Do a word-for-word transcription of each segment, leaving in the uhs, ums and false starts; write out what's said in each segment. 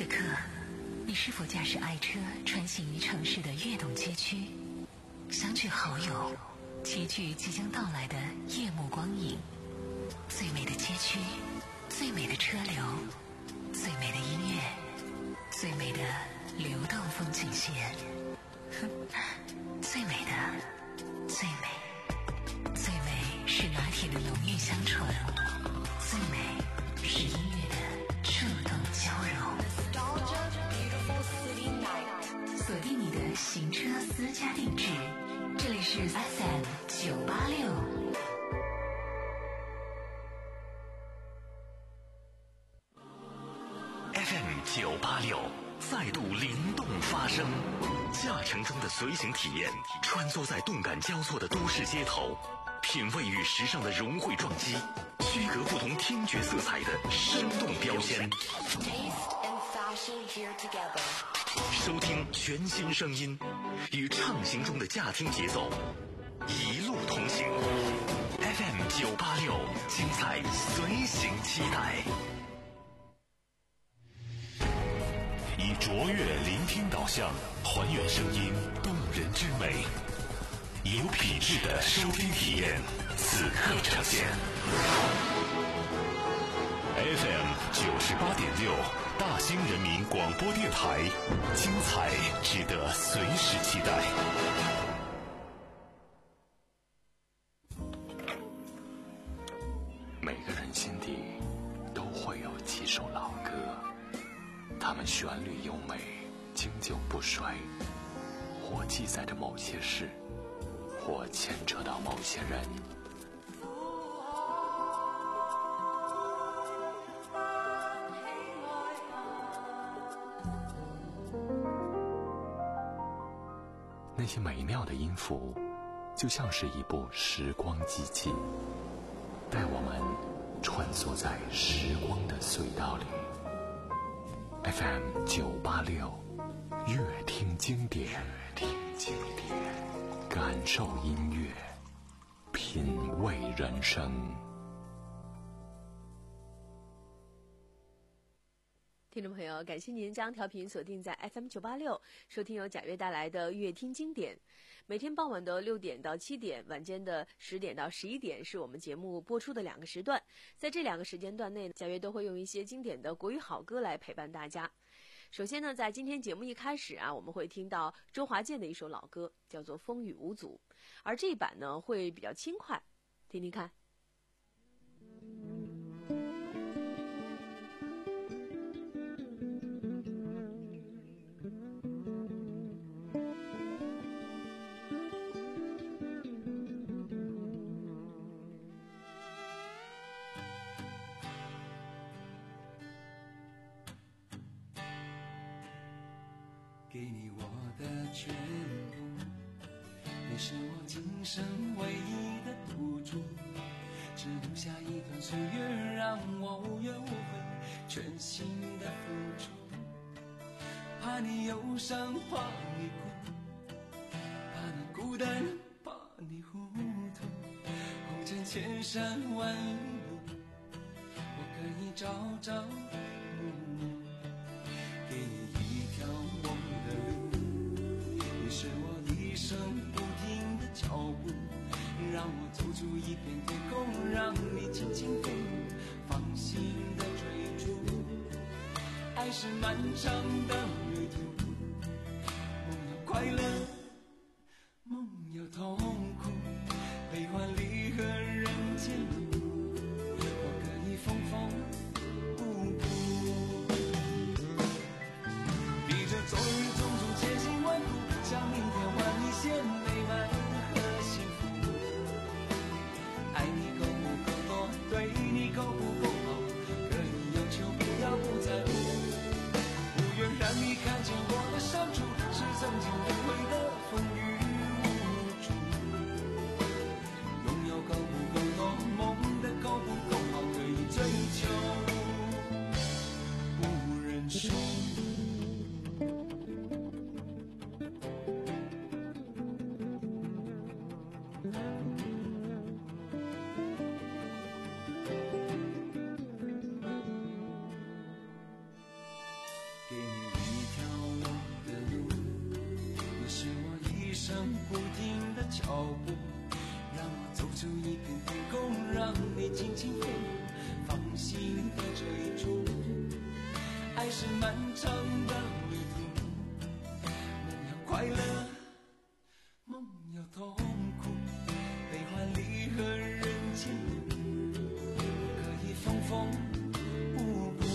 此刻，你是否驾驶爱车穿行于城市的跃动街区，相聚好友，齐聚即将到来的夜幕光影？最美的街区，最美的车流，最美的音乐，最美的流动风景线。最美的，最美，最美是拿铁的浓郁香醇，最美是音乐的触动交融。锁定你的行车私家定制，这里是 F M 九八六。 F M 九八六再度灵动发声，驾乘中的随行体验，穿梭在动感交错的都市街头，品味与时尚的融汇撞击，区隔不同听觉色彩的生动标签。收听全新声音，与畅行中的驾听节奏一路同行。F M 九八六，精彩随行期待。以卓越聆听导向，还原声音动人之美，以有品质的收听体验，此刻呈现。F M 九十八点六，大兴人民广播电台，精彩值得随时期待。每个人心底都会有几首老歌，它们旋律优美，经久不衰，或记载着某些事，或牵扯到某些人。那些美妙的音符，就像是一部时光机器，带我们穿梭在时光的隧道里。F M 九八六，乐听经典，乐听经典，感受音乐，品味人生。 听众朋友，感谢您将调频锁定在 F M 九八六，收听由贾悦带来的乐听经典。每天傍晚的六点到七点，晚间的十点到十一点是我们节目播出的两个时段。在这两个时间段内，贾悦都会用一些经典的国语好歌来陪伴大家。首先呢，在今天节目一开始啊，我们会听到周华健的一首老歌，叫做《风雨无阻》，而这一版呢会比较轻快，听听看。 给你我的全部，你是我今生唯一的赌注，只留下一段岁月让我无怨无悔，全心的付出。怕你忧伤，怕你哭，怕你孤单，怕你糊涂，红尘千山万里路，我可以朝朝暮暮，给你一条梦的路，你是我一生不停的脚步，让我走出一片天空，让你轻轻飞舞，放心的追逐。爱是漫长的旅途，梦有快乐，梦有痛苦，悲欢离合人间路，我可以缝缝补补，披着昨日种种千辛万苦，向明天换一些美满和幸福。爱你够不够多，对你够不够好，可以要求不要不在乎，不愿让你看不停的脚步，让我走出一片天空，让你尽情飞舞，放心的追逐。爱是漫长的旅途，梦要快乐，梦要痛苦，悲欢离合人间路，可以缝缝补补。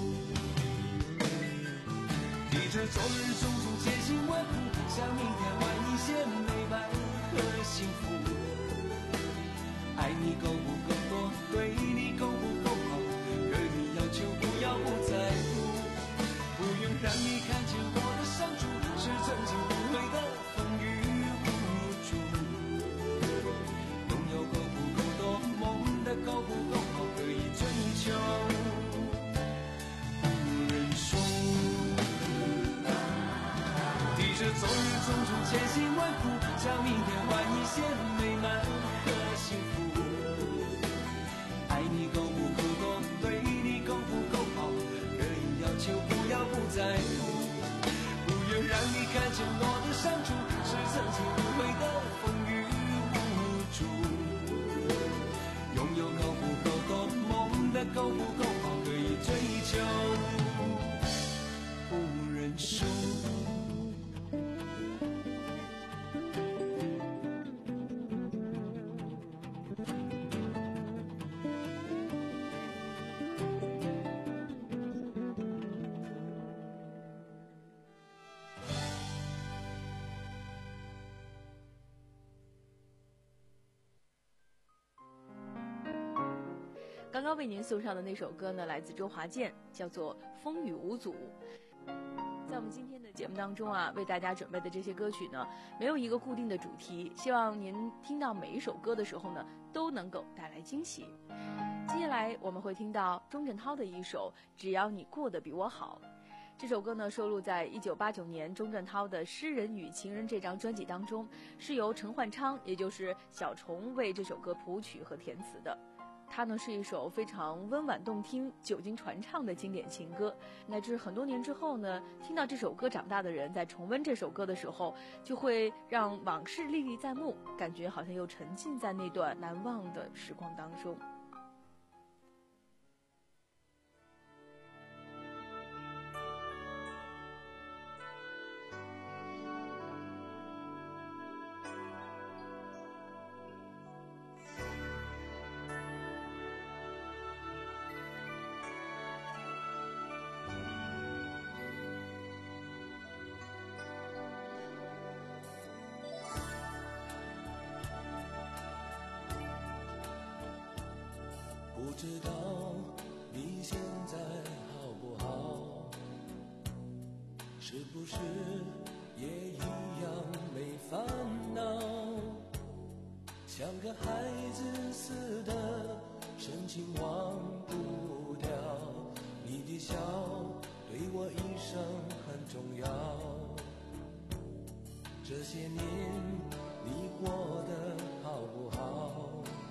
提着昨日种种千辛万苦，向明天换一些美满和幸福。爱你够不够多，对你够不够好，可以要求不要不在乎。不愿让你看见我的伤处，是曾经不悔的风雨无阻。拥有够不够多，梦的够不够好，可以追求不认输。提着昨日种种千辛万苦，向明天换一些美满和幸福。爱你够不够多，对你够不够好，可以要求不要不在乎。不愿让你看见我的伤处，是曾经不悔的风雨无阻。拥有够不够多，梦的够不够好，可以追求不认输。 刚刚为您送上的那首歌呢，来自周华健，叫做《风雨无阻》。在我们今天的节目当中啊，为大家准备的这些歌曲呢，没有一个固定的主题，希望您听到每一首歌的时候呢，都能够带来惊喜。接下来我们会听到钟镇涛的一首《只要你过得比我好》。这首歌呢，收录在一九八九年钟镇涛的《诗人与情人》这张专辑当中，是由陈焕昌，也就是小虫为这首歌谱曲和填词的。它呢是一首非常温婉动听、久经传唱的经典情歌，乃至很多年之后呢，听到这首歌长大的人在重温这首歌的时候，就会让往事历历在目，感觉好像又沉浸在那段难忘的时光当中。 不知道你现在好不好，是不是也一样没烦恼，像个孩子似的深情忘不掉，你的笑对我一生很重要。这些年你过得好不好，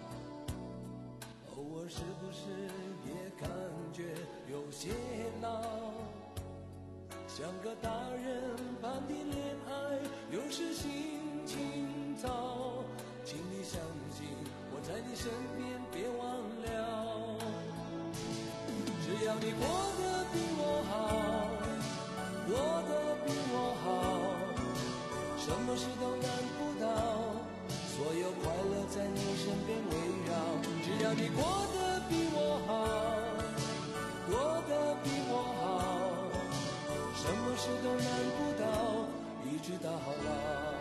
偶尔是不是也感觉有些老，像个大人般的恋爱有时心情糟，请你相信我在你身边，别忘了，只要你过得比我好，过得比我好，什么事都难不倒，所有快乐在你身边围绕，只要你过得比我好，过得比我好，什么事都难不倒，一直到老。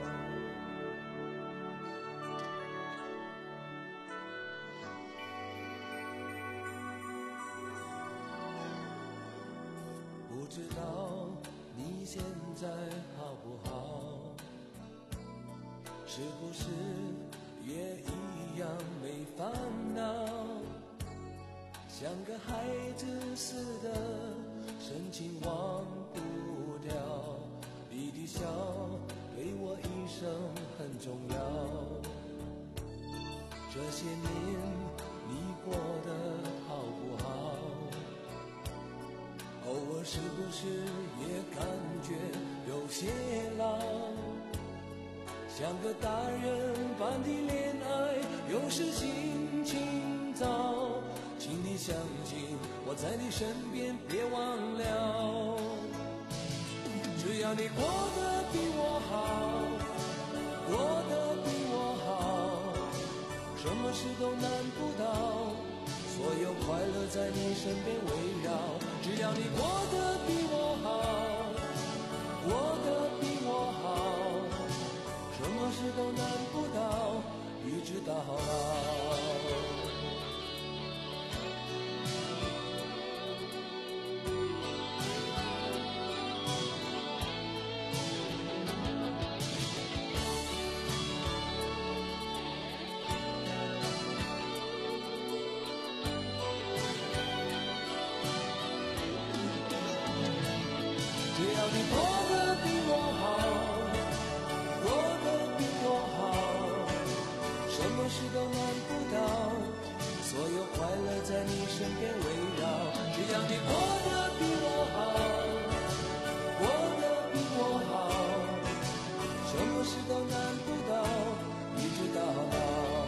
不知道你现在好不好，是不是也一样没烦恼，像个孩子似的深情忘不掉，你的笑对我一生很重要。这些年你过得好不好，偶尔是不是也感觉有些老， 像个大人般的恋爱，有时心情糟，请你相信我在你身边，别忘了，只要你过得比我好，过得比我好，什么事都难不倒，所有快乐在你身边围绕，只要你过得比我好，过得比我好，什么事都难不倒，一直到老。只要你过得比我好，过得比我好，什么事都难不倒，所有快乐在你身边围绕。只要你过得比我好，过得比我好，什么事都难不倒，一直到老。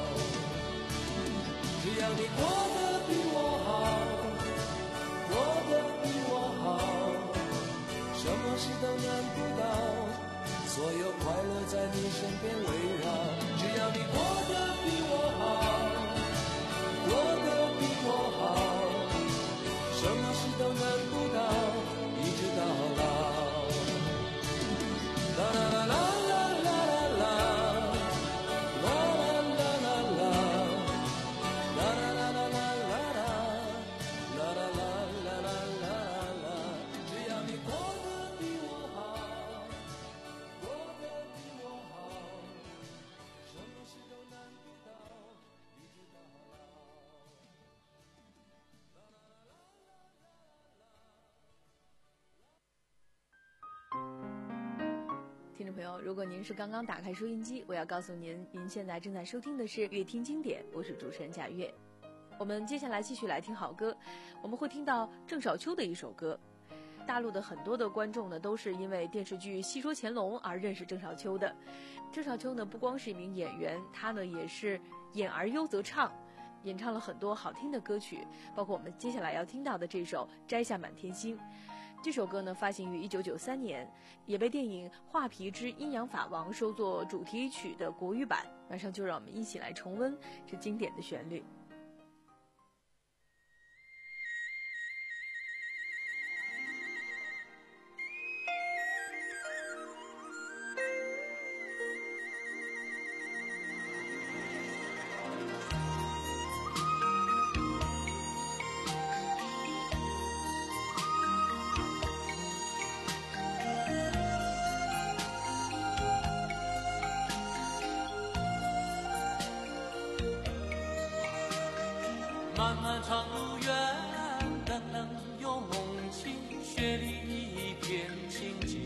只要你过得比我好，过得比我好，什么事都难不倒，所有快乐在你身边围绕。只要你过得比我好，过得比我好，什么事都难不倒，一直到老。啦啦啦啦啦啦啦，啦啦啦啦啦，啦啦啦啦啦啦，啦啦啦啦啦啦，只要你过得比我好，过得比我好，什么事都难不倒，一直到老。 听众朋友，如果您是刚刚打开收音机，我要告诉您，您现在正在收听的是乐听经典，我是主持人贾月。我们接下来继续来听好歌，我们会听到郑少秋的一首歌。大陆的很多的观众呢，都是因为电视剧《戏说乾隆》而认识郑少秋的。郑少秋呢，不光是一名演员，他呢也是演而优则唱，演唱了很多好听的歌曲，包括我们接下来要听到的这首《摘下满天星》。这首歌呢，发行于一九九三年，也被电影《画皮之阴阳法王》收作主题曲的国语版。马上就让我们一起来重温这经典的旋律。 漫漫长路远，冷冷又梦清，雪里一片清静。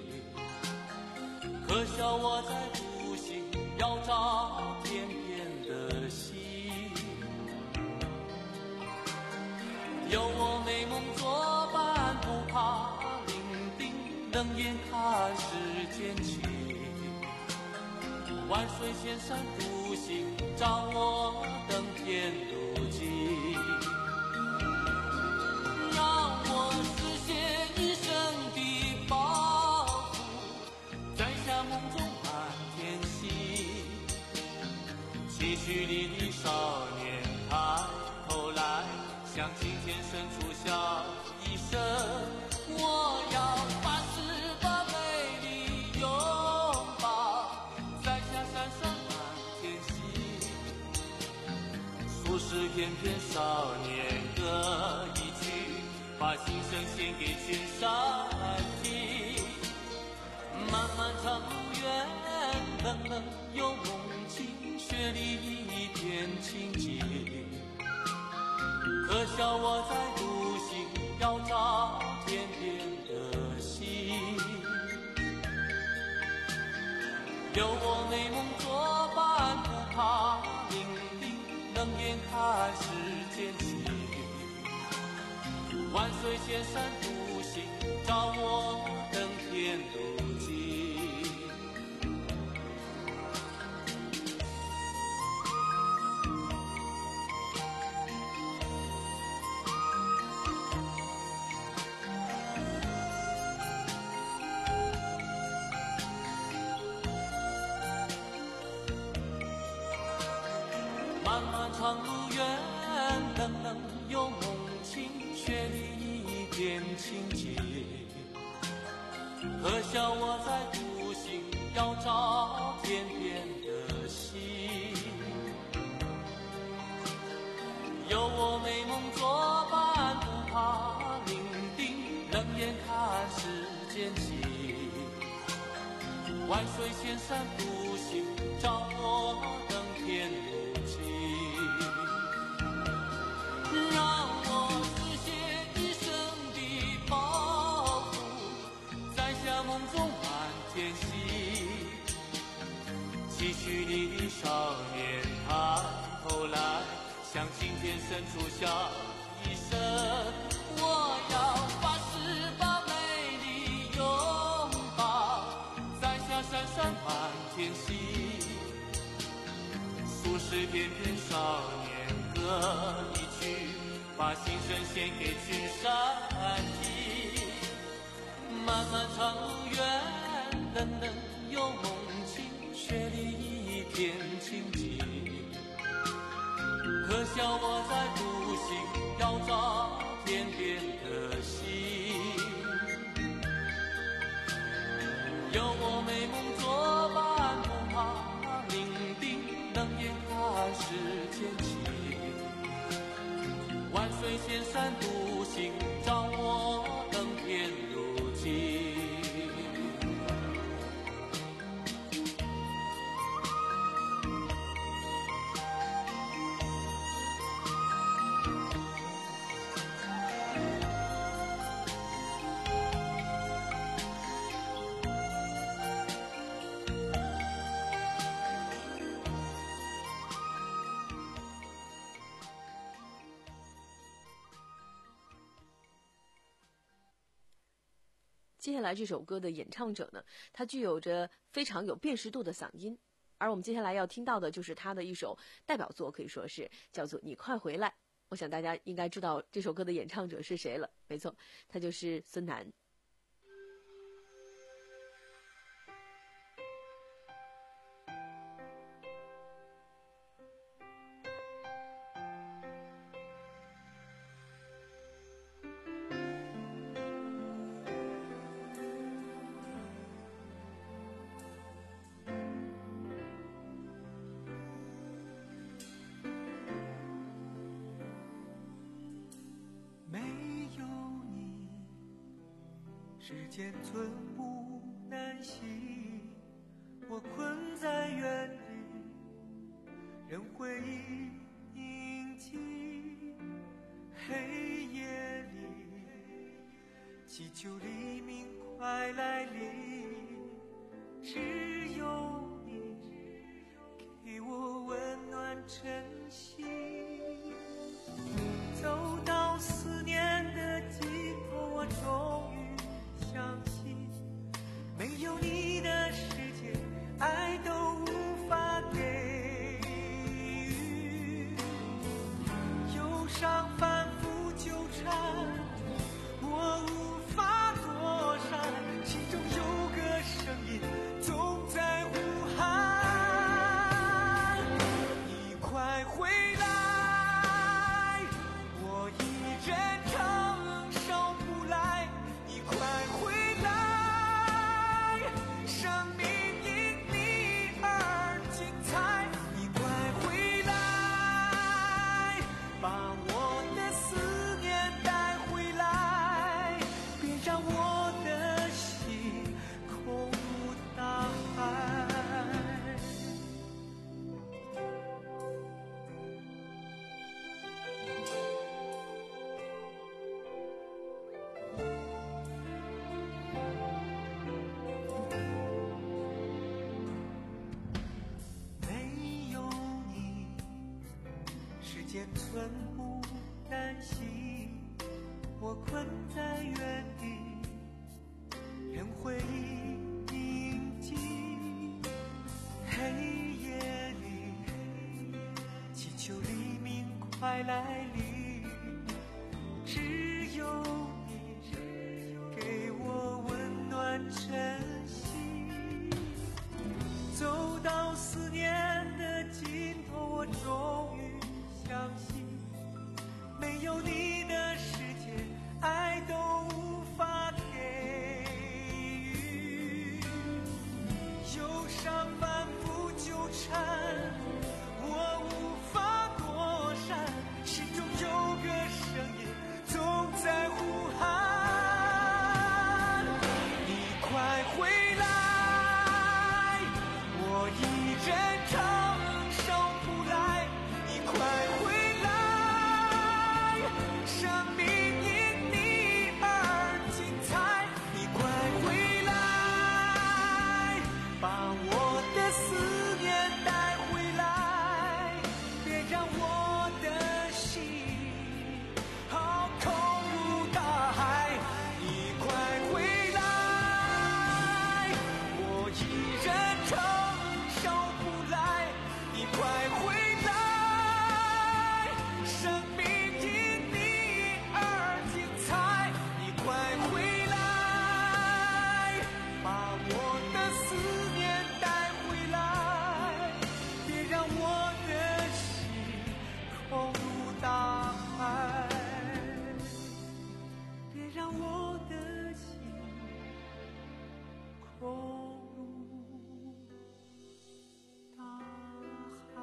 可笑我在独行，要找天边的星。有我美梦作伴，不怕伶仃，冷眼看世间情。万水千山独行，掌握登天路径。让我实现一生的抱负，摘下梦中满天星。期许里的少年抬头来，向青天深处笑一声。我要凡事把美丽拥抱，摘下山上满天星。俗世翩翩少年歌一曲，把心声献给全山听。漫漫长路远，冷冷又梦境，雪里一片清静。可笑我在独行，要找天边的星。有我美梦作伴，不怕伶仃，冷眼看世间情。万水千山独行，找我登天路径。 能能有梦境确立一点情节？可笑我在独行，要找天边的星。有我美梦作伴，不怕伶仃，冷眼看世间情。万水千山独行，照我登天路径。让我实现一生的抱负，在夏梦中满天星。期许你的少年抬头来，向今天伸出笑一声。我要发誓把美丽拥抱，在下闪闪满天星。数十遍遍少年歌一曲，把心声献给群山体。漫漫长路远，能能有梦境确立一片情景。可笑我在独行，要找天边的星。有我美梦作伴，不怕伶仃，冷眼看世间情。万水千山独行，照我登天路径。 接下来这首歌的演唱者呢，他具有着非常有辨识度的嗓音，而我们接下来要听到的就是他的一首代表作，可以说是叫做《你快回来》。我想大家应该知道这首歌的演唱者是谁了，没错，他就是孙楠。 时间寸步难行，我困在原地，任回忆凝结。黑夜里，祈求黎明快来临，只有你给我温暖真心。走到思念的尽头，我终于相信，没有你的世界，爱都无法给予。忧伤反复纠缠，我无法躲闪，心中有个声音总在呼喊，你快回来，我一人承受不来，你快回来，生命因你而精彩，你快回来，把我的思念带回来，别让我的心空如大海。没有你，时间寸步难行，我困在原地，任回忆凝结。黑夜里，祈求黎明快来临，只有你给我温暖真心。走到思念的尽头，我终于相信， 让我的心空如大海。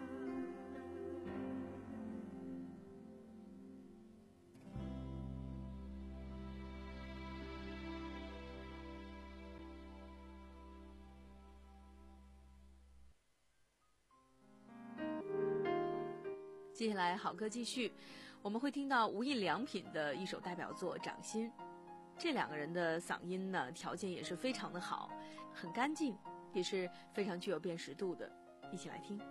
接下来好歌继续，我们会听到无印良品的一首代表作《掌心》。这两个人的嗓音呢，条件也是非常的好，很干净，也是非常具有辨识度的。一起来听。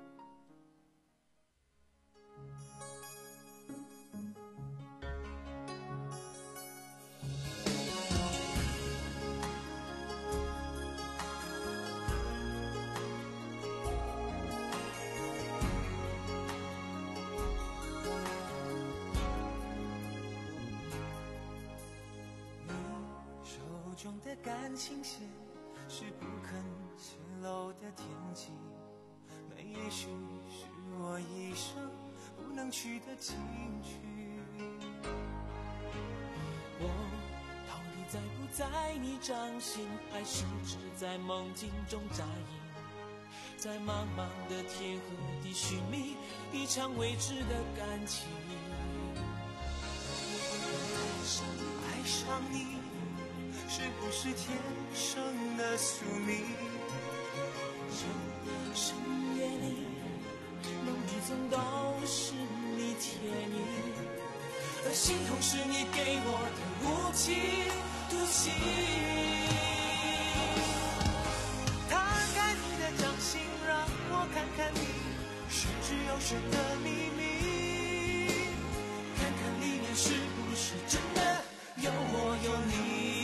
中的感情线是不肯泄露的天机，那也许是我一生不能取的情趣。我到底在不在你掌心，还是只在梦境中扎营，在茫茫的天和地寻觅一场未知的感情。爱上你是不是天生的宿命？深夜里梦里总都是你甜言，而心痛是你给我的无情独行。摊开你的掌心，让我看看你玄之又玄的秘密，看看里面是不是真的有我有你。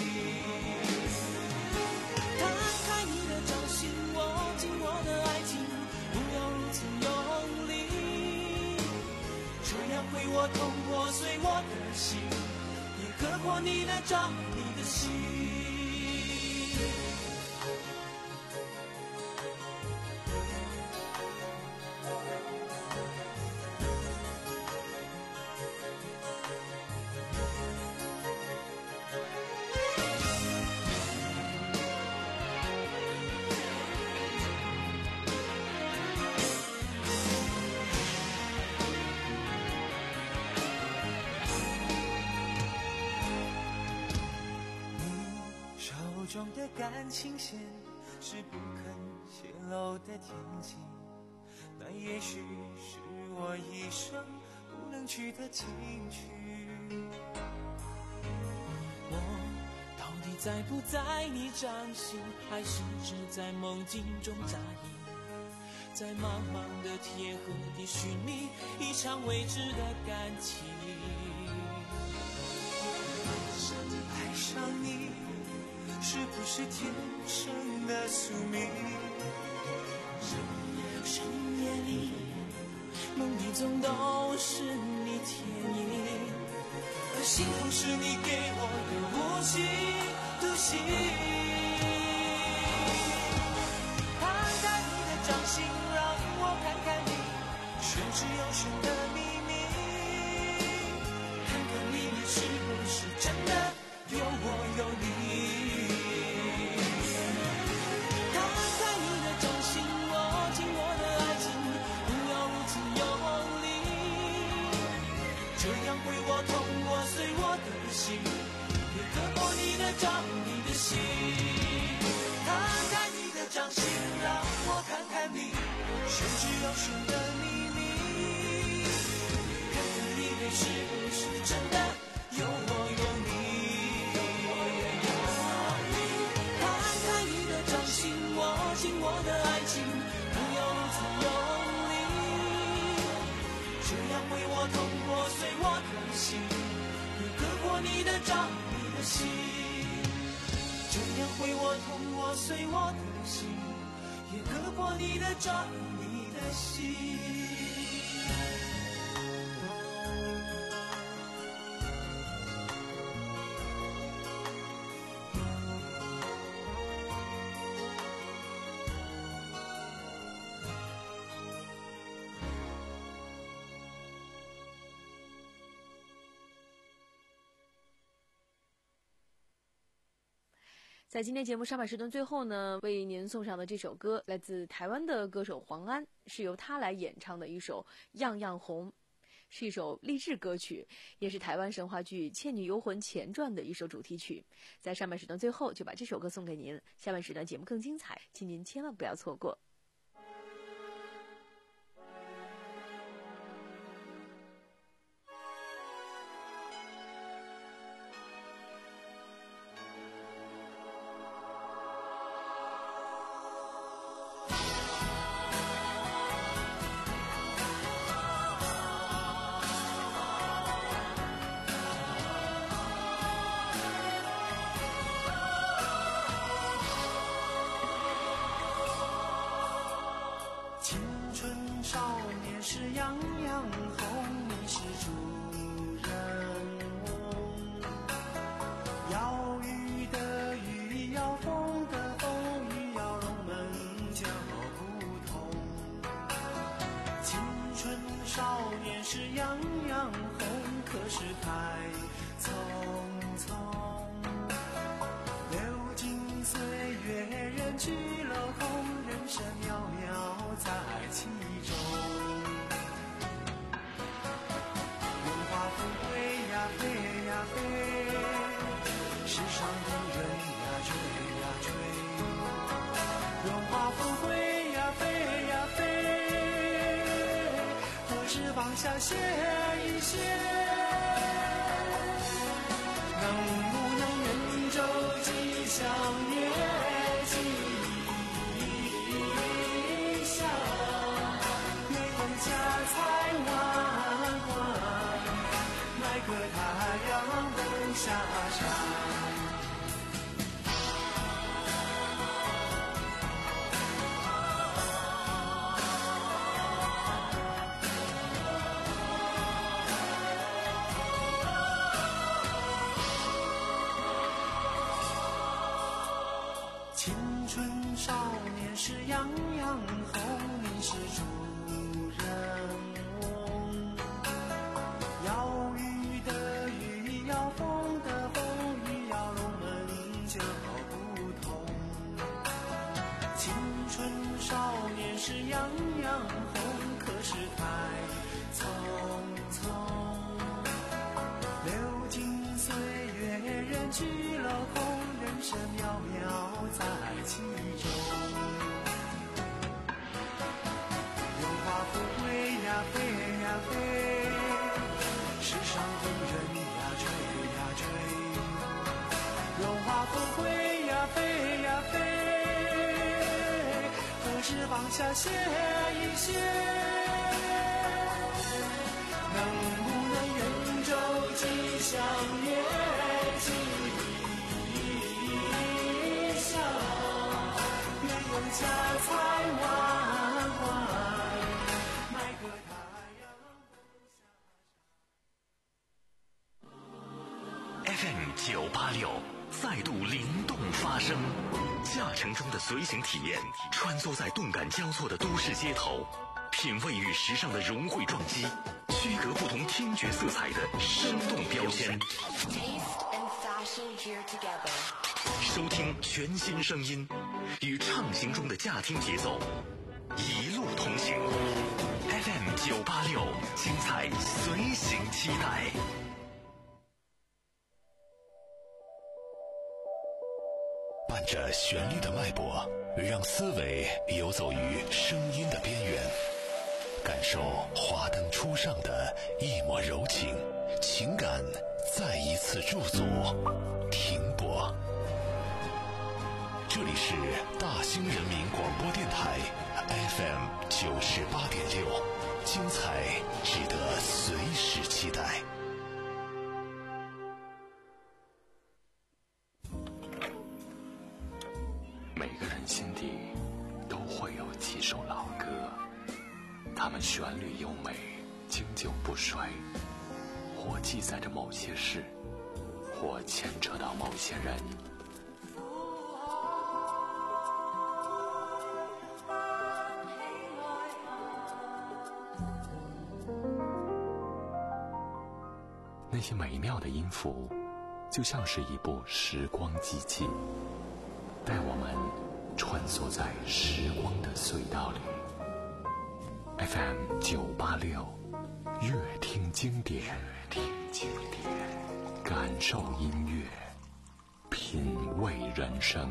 会我痛破碎我的心，也割破你的掌，你的心。中的感情线是不肯泄露的天机，那也许是我一生不能取的情趣。我到底在不在你掌心，还是只在梦境中扎营，在茫茫的天和地寻觅一场未知的感情。爱上你是不是天生的宿命？深夜里梦里总都是你甜言，而心痛是你给我的无情独行。摊开你的掌心，让我看看你玄之又玄的秘密，看看里面是不是真的有我有你。为我痛我碎我的心，也割破你的掌，你的心。摊开你的掌心，让我看看你玄之又玄的秘密，看看里面是不是真的有我有你。摊开你的掌心，握紧我的爱情，不要如此用力，这样为我痛破碎我的心，也割破你的掌，你的心。这样会我痛我碎我的心，也割破你的掌，你的心。 在今天节目上半时段最后呢，为您送上的这首歌来自台湾的歌手黄安，是由他来演唱的一首《样样红》，是一首励志歌曲，也是台湾神话剧《倩女幽魂》前传的一首主题曲。在上半时段最后就把这首歌送给您，下半时段节目更精彩，请您千万不要错过。 放下歇一歇，能不能人舟吉祥月吉祥，月光家财万贯，买个太阳灯下山。是样样红，你是主人翁。要雨的雨，要风的风，雨要龙门就不同。青春少年是样样红，可是太匆匆。流金岁月，人去楼空，人生渺渺在其中。飞呀飞，世上的人呀追呀追，荣华富贵呀飞呀飞，何时放下歇一歇？能不能人舟吉祥月吉祥，愿有家财万贯。 F M 九八六再度灵动发声，驾乘中的随行体验，穿梭在动感交错的都市街头，品味与时尚的融汇撞击，区隔不同听觉色彩的生动标签。收听全新声音，与畅行中的驾听节奏，一路同行。F M 九八六，精彩随行期待。伴着旋律的脉搏，让思维游走于声音的边缘，感受华灯初上的一抹柔情，情感再一次驻足停泊。这里是大兴人民广播电台 F M 九十八点六，精彩值得随时期待。每个人心底都会有几首老歌，它们旋律优美，经久不衰，或记载着某些事，或牵扯到某些人。那些美妙的音符， 就像是一部时光机器，带我们穿梭在时光的隧道里。F M 九八六，乐听经典，乐听经典，感受音乐，品味人生。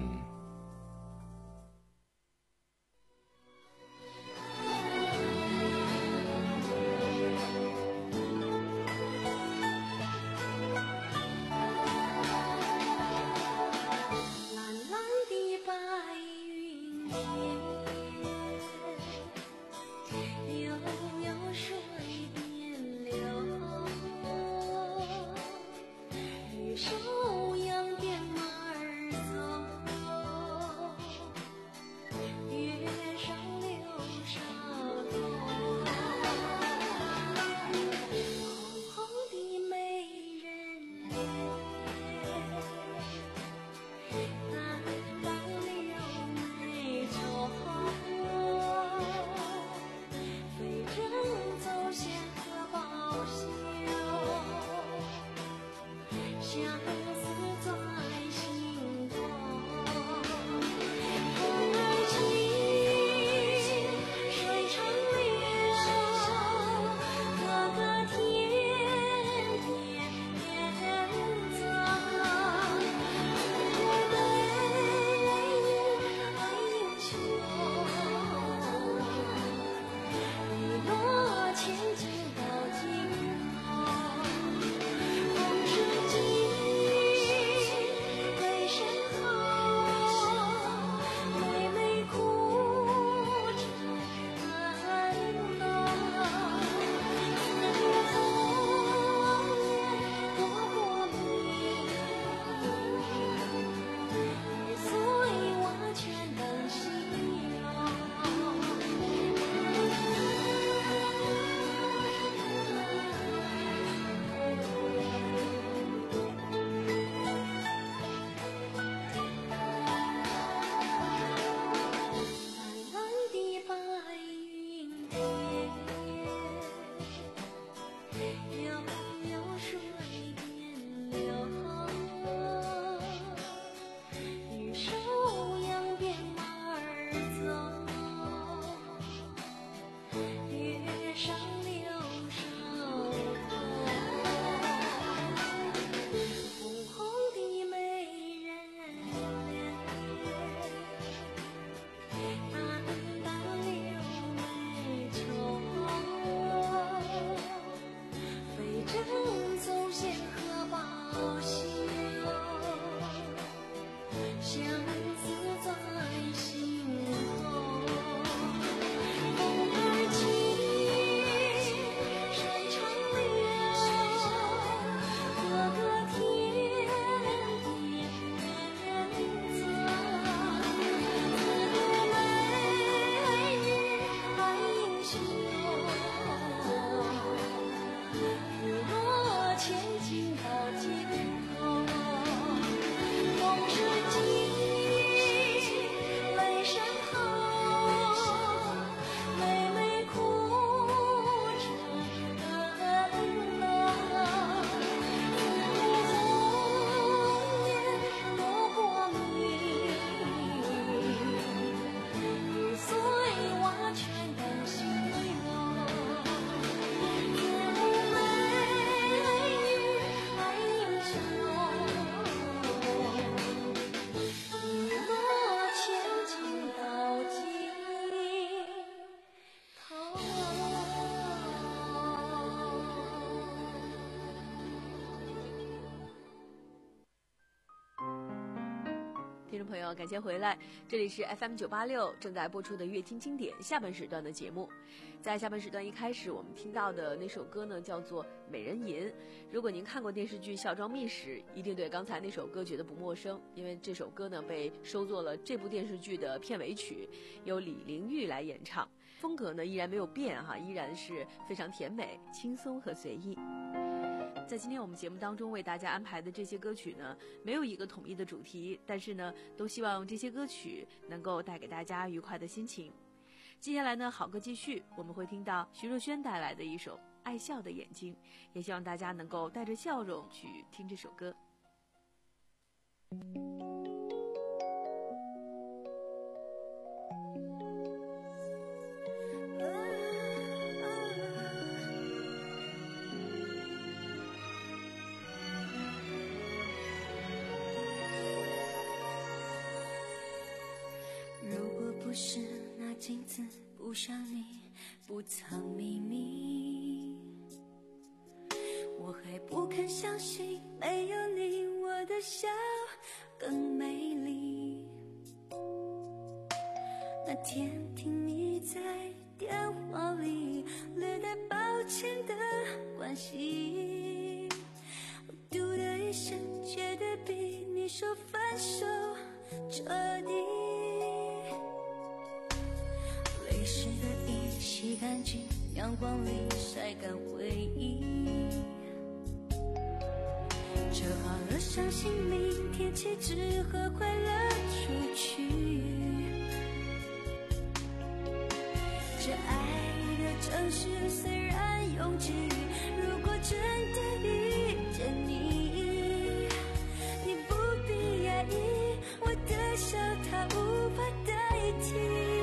听众朋友，感谢回来，这里是 F M 九八六正在播出的乐听经典下半时段的节目。在下半时段一开始，我们听到的那首歌呢，叫做《美人吟》。如果您看过电视剧《孝庄秘史》，一定对刚才那首歌觉得不陌生，因为这首歌呢被收作了这部电视剧的片尾曲，由李玲玉来演唱。风格呢依然没有变哈，依然是非常甜美、轻松和随意。在今天我们节目当中为大家安排的这些歌曲呢，没有一个统一的主题，但是呢，都希望这些歌曲能够带给大家愉快的心情。接下来呢，好歌继续，我们会听到徐若瑄带来的一首《爱笑的眼睛》，也希望大家能够带着笑容去听这首歌。 不是那镜子不像你不藏秘密，我还不肯相信没有你我的笑更美丽。那天听你在电话里略带抱歉的关系，我嘟的一声觉得比你说分手彻底。泪湿的衣洗干净，阳光里晒干回忆，折好了相信明天起只和快乐出去。这爱的城市虽然拥挤，如果真的遇见你，你不必压抑，我的笑它无法代替。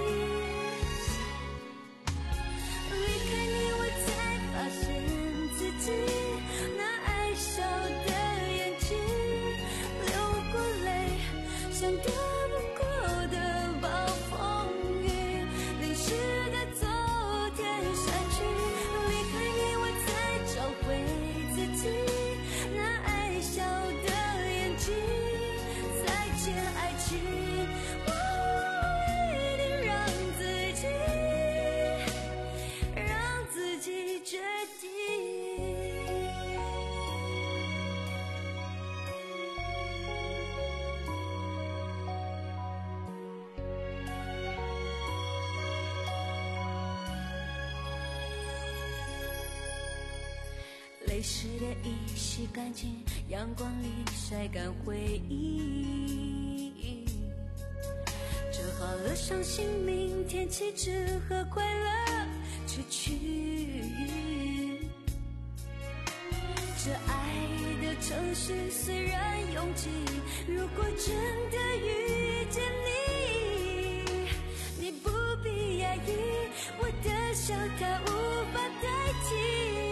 泪湿的衣洗干净，阳光里晒干回忆，折好了伤心明天起只和快乐出去。这爱的城市虽然拥挤，如果真的遇见你，你不必压抑，我的笑它无法代替。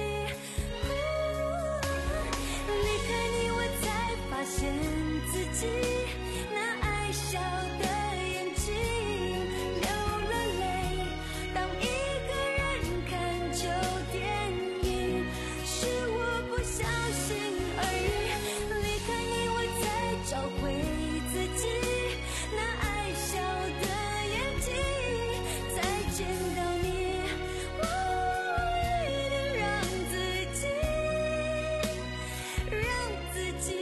发现自己那爱笑的眼睛流了泪，当一个人看旧电影，是我不小心而已。离开你我才找回自己那爱笑的眼睛，再见到你我一定让自己让自己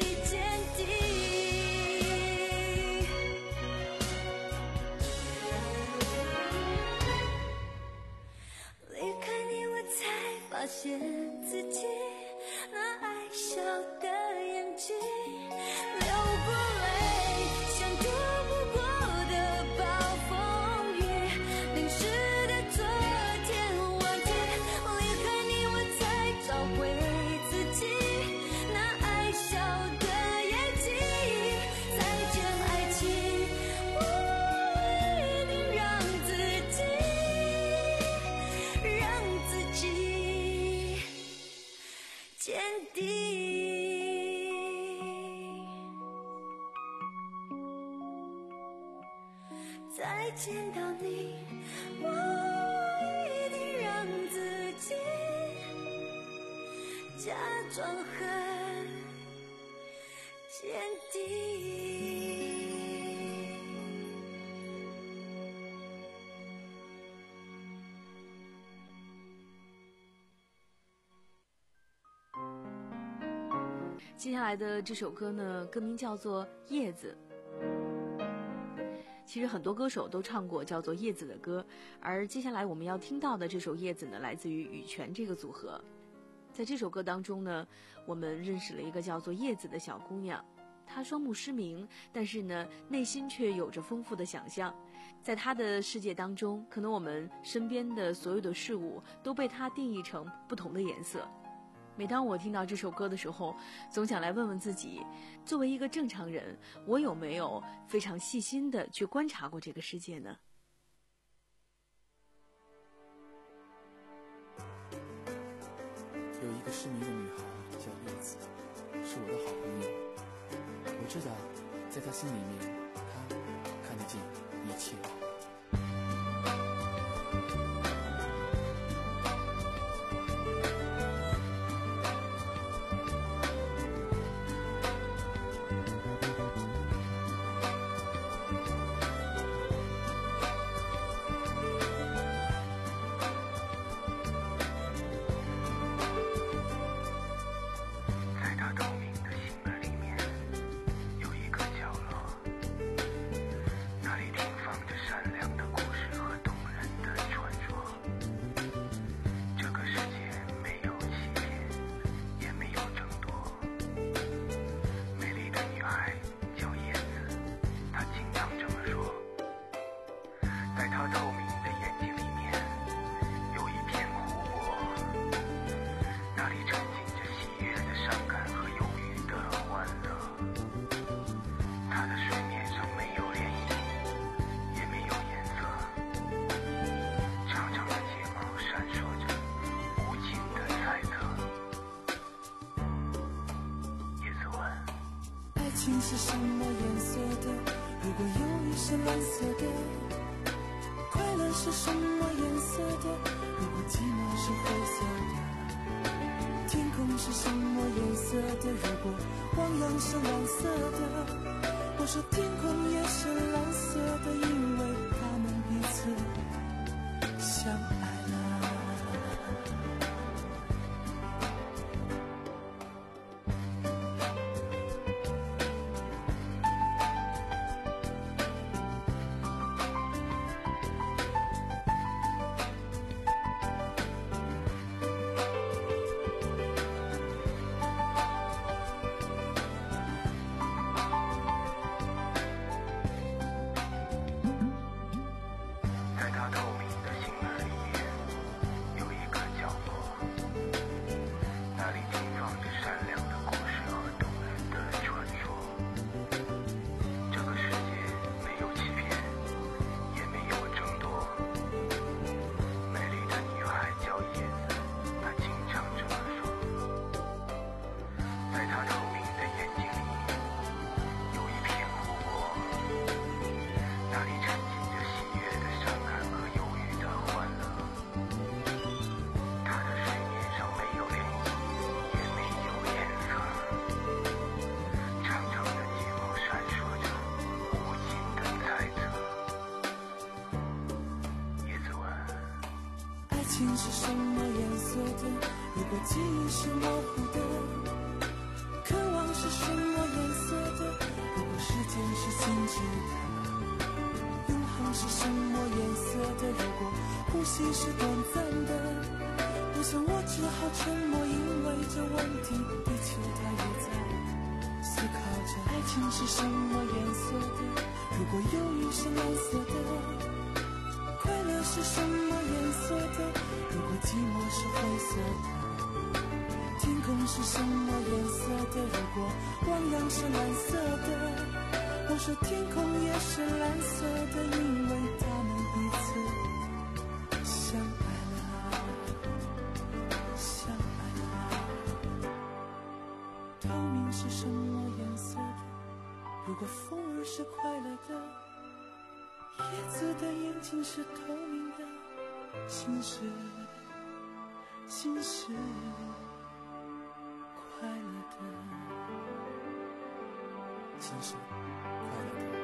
发现自己那爱笑的眼睛流过泪，像躲不过的暴风雨，淋湿的昨天忘记。离开你我才找回自己那爱笑的眼睛，再见爱情，我一定让自己让自己坚定。再见到你，我一定让自己假装很坚定。 接下来的这首歌呢，歌名叫做《叶子》。其实很多歌手都唱过叫做《叶子》的歌，而接下来我们要听到的这首《叶子》呢，来自于羽泉这个组合。在这首歌当中呢，我们认识了一个叫做叶子的小姑娘，她双目失明，但是呢，内心却有着丰富的想象。在她的世界当中，可能我们身边的所有的事物都被她定义成不同的颜色。 每当我听到这首歌的时候，总想来问问自己，作为一个正常人，我有没有非常细心地去观察过这个世界呢？ 有一个失明的女孩叫叶子，是我的好朋友。我知道，在她心里面，她看得见一切。 爱情是什么颜色的？如果忧郁是蓝色的，快乐是什么颜色的？如果寂寞是灰色的，天空是什么颜色的？如果汪洋是蓝色的，我说天空也是蓝色的，因为他们彼此相爱了。爱情是什么颜色的？如果记忆是模糊的，渴望是什么颜色的？如果时间是静止的，永恒是什么颜色的？如果呼吸是短暂的，我想我只好沉默，因为这问题，地球它也在思考着。爱情是什么颜色的？如果忧郁是蓝色的，快乐是什么颜色的？如果寂寞是灰色的，天空是什么颜色的？如果汪洋是蓝色的，我说天空也是蓝色的，因为他们彼此相爱了，相爱了。透明是什么颜色的？如果风儿是快乐的，叶子的眼睛是透明的，心是心是快乐的，心是快乐的。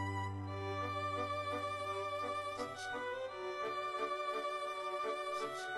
谢谢。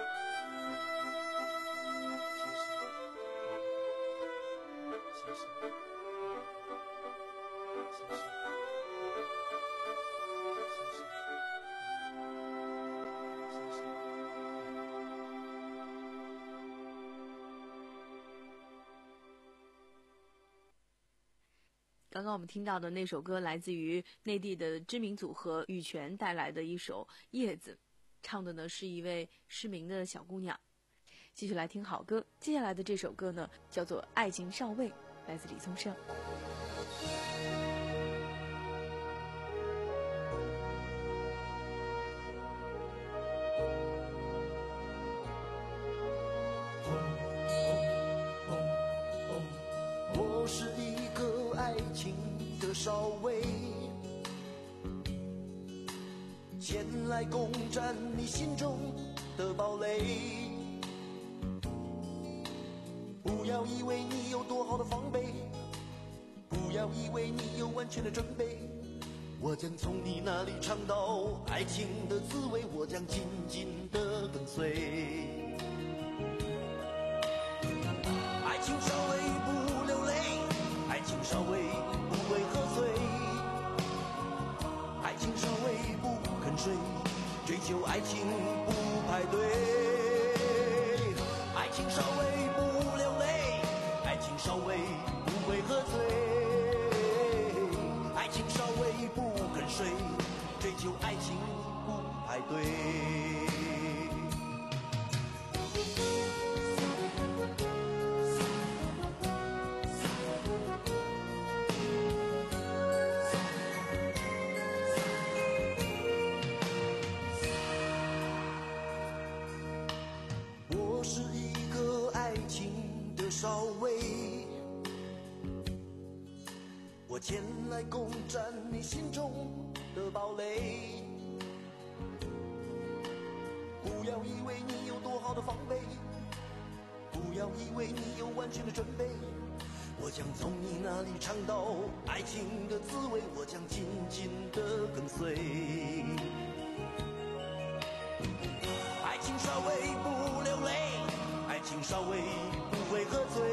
刚刚我们听到的那首歌来自于内地的知名组合羽泉带来的一首《叶子》，唱的呢是一位失明的小姑娘。继续来听好歌，接下来的这首歌呢叫做《爱情少尉》，来自李宗盛。 我是一个爱情的少尉，前来攻占你心中的堡垒。不要以为你有多好的防备，不要以为你有完全的准备，我将从你那里尝到爱情的滋味，我将紧紧地跟随。爱情稍微不流泪，爱情稍微不为喝醉，爱情稍微不肯睡，追求爱情不排队。爱情稍微不流泪，爱情稍微不为喝醉，爱情稍微不肯睡，追求爱情不排队。我是一个爱情的少尉，我前来攻占你心中的堡垒。不要以为你有多好的防备，不要以为你有完全的准备，我将从你那里尝到爱情的滋味，我将紧紧地跟随。爱情稍微不流泪，爱情稍微不会喝醉，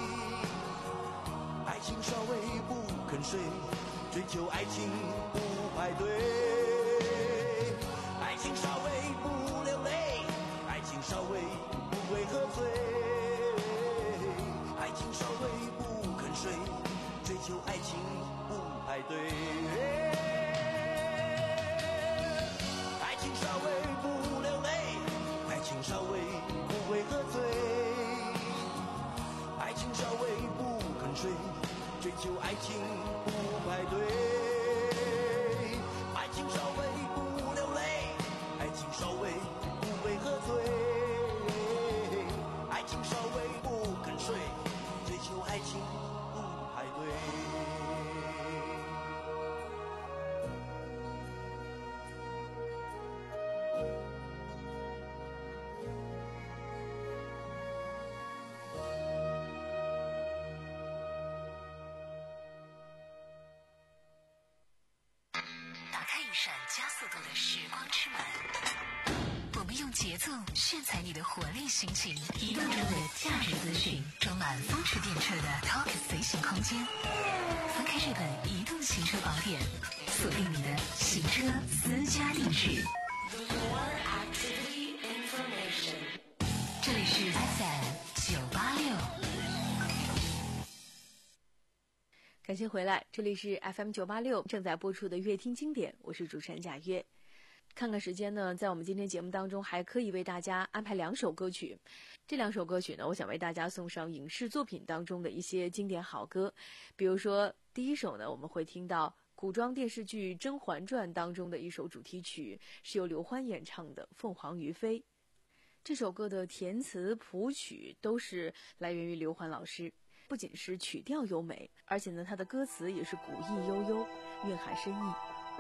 爱情稍微不肯睡，追求爱情不排队。爱情稍微不流泪，爱情稍微不会喝醉，爱情稍微不肯睡，追求爱情不排队。爱情稍微不流泪，爱情稍微不会喝醉，爱情稍微不肯睡，追求爱情不排队。爱情稍微不流泪，爱情稍微不会喝醉，爱情稍微不肯睡，追求爱情不排队。 打开一扇加速度的时光之门，我们用节奏炫彩你的活力心情，移动中的价值资讯，装满风驰电掣的 Talk 随行空间。翻开这本移动行车宝典，锁定你的行车私家定制。这里是 F M 九八六。 感谢回来，这里是 F M 九八六正在播出的乐听经典，我是主持人贾约。看看时间呢，在我们今天节目当中还可以为大家安排两首歌曲。这两首歌曲呢，我想为大家送上影视作品当中的一些经典好歌。比如说第一首呢，我们会听到古装电视剧《甄嬛传》当中的一首主题曲，是由刘欢演唱的《凤凰于飞》。这首歌的填词谱曲都是来源于刘欢老师，不仅是曲调优美，而且呢，它的歌词也是古意悠悠，蕴含深意。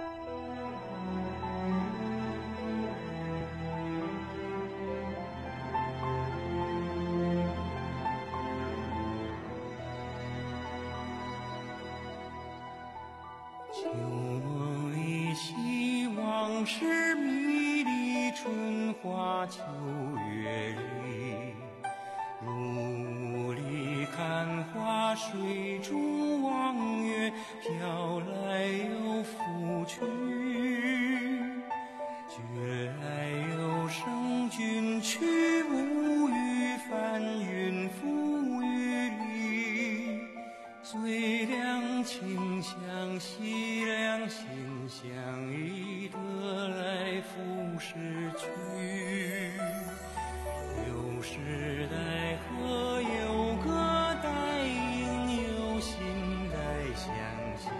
旧梦里希望是迷离春花秋月里，雾里看花水中望月，飘来又拂去，觉来又生君去，无语翻云覆雨里，最两情雨。有时代河有个带影，有心带相惜。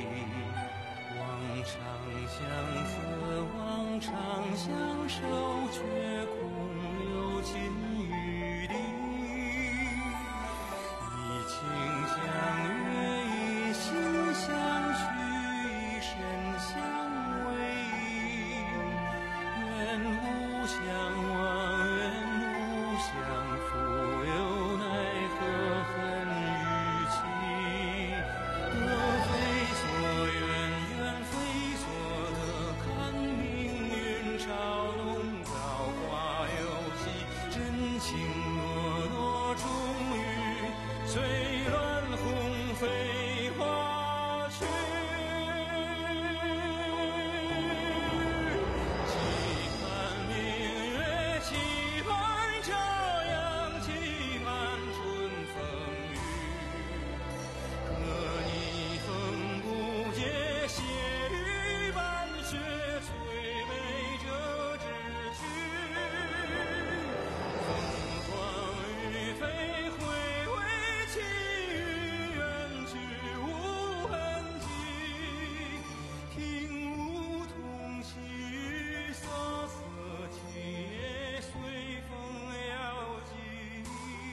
望长相思，望长相守，却空留金玉笛。一情相悦，一心相许，一生相偎。愿无相忘，愿无相负，又奈何恨与情。得非所愿，愿非所得，看命运嘲弄造化游戏，真情诺诺终于随乱红飞花去。期盼明月，期盼朝阳，期盼春风雨。可逆风不解，血雨半雪，摧眉折枝去。风光雨飞，回味起雨，远去无痕迹。听梧桐细雨瑟瑟起，随风摇迹。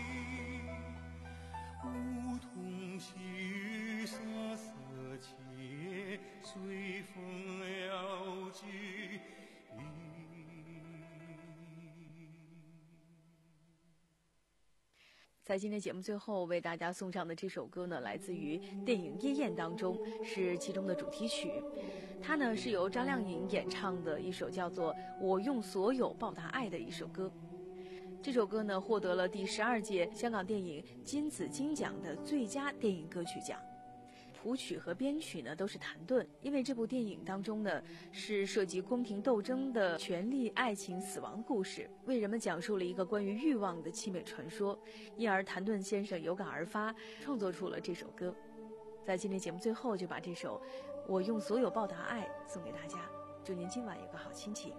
梧桐细雨瑟瑟起，随风摇迹。 在今天节目最后为大家送上的这首歌呢，来自于电影《夜宴》当中，是其中的主题曲。它呢是由张靓颖演唱的一首叫做《我用所有报答爱》的一首歌。这首歌呢获得了第十二届香港电影金紫荆奖的最佳电影歌曲奖。谱曲和编曲呢都是谭盾，因为这部电影当中呢是涉及宫廷斗争的权力、爱情、死亡故事，为人们讲述了一个关于欲望的凄美传说，因而谭盾先生有感而发，创作出了这首歌。在今天节目最后，就把这首《我用所有报答爱》送给大家，祝您今晚有个好心情。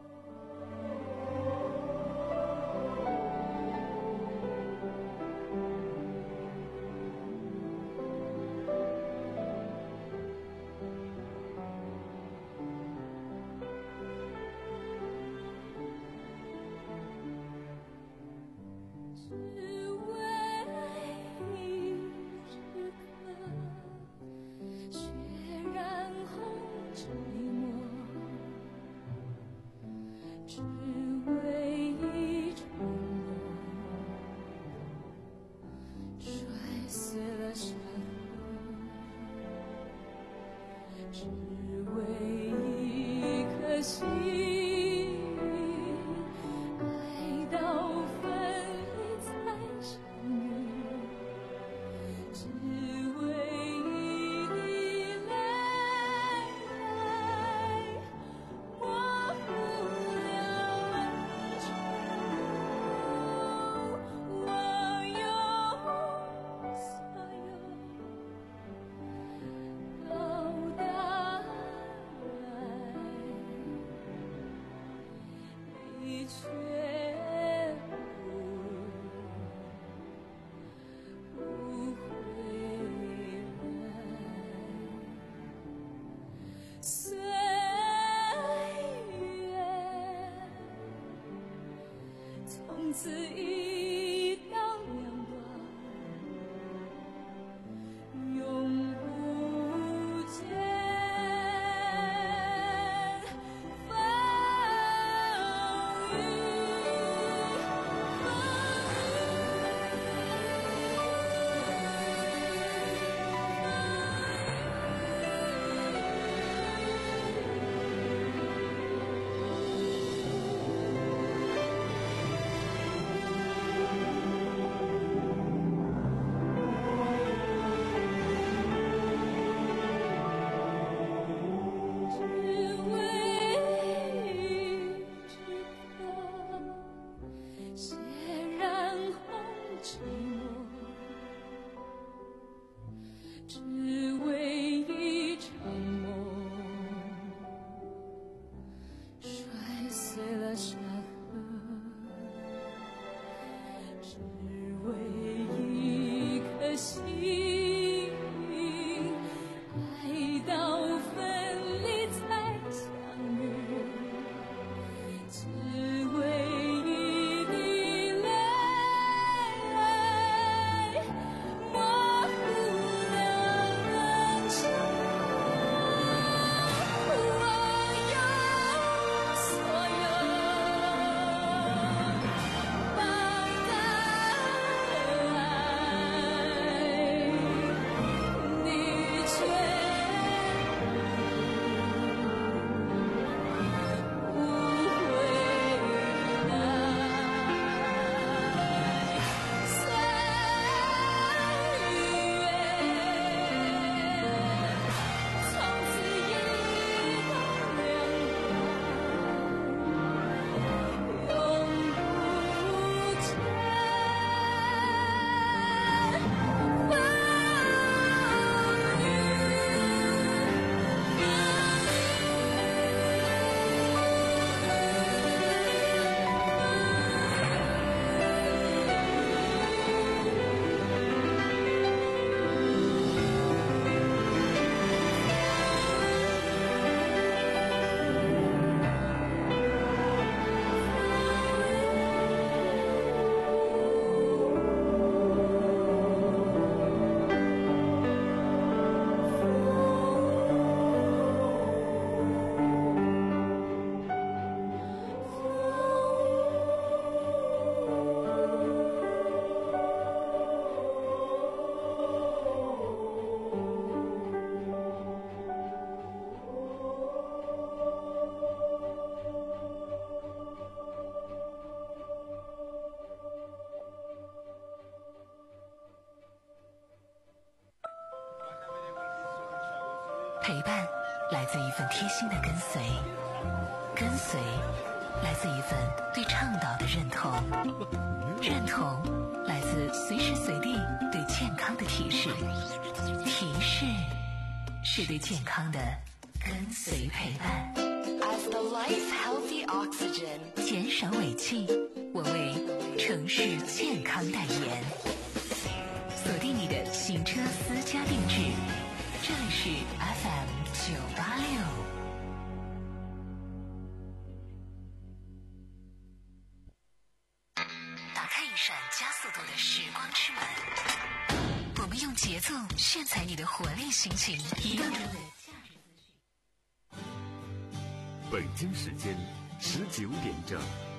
陪伴来自一份贴心的跟随，跟随来自一份对倡导的认同，认同来自随时随地对健康的提示，提示是对健康的跟随陪伴。 As the life healthy oxygen， 减少尾气，我为城市健康代言。锁定你的行车私家定制，这里是 F M 九八六。打开一扇加速度的时光之门，我们用节奏炫彩你的活力心情，移动中的价值资讯。 北京时间十九点整。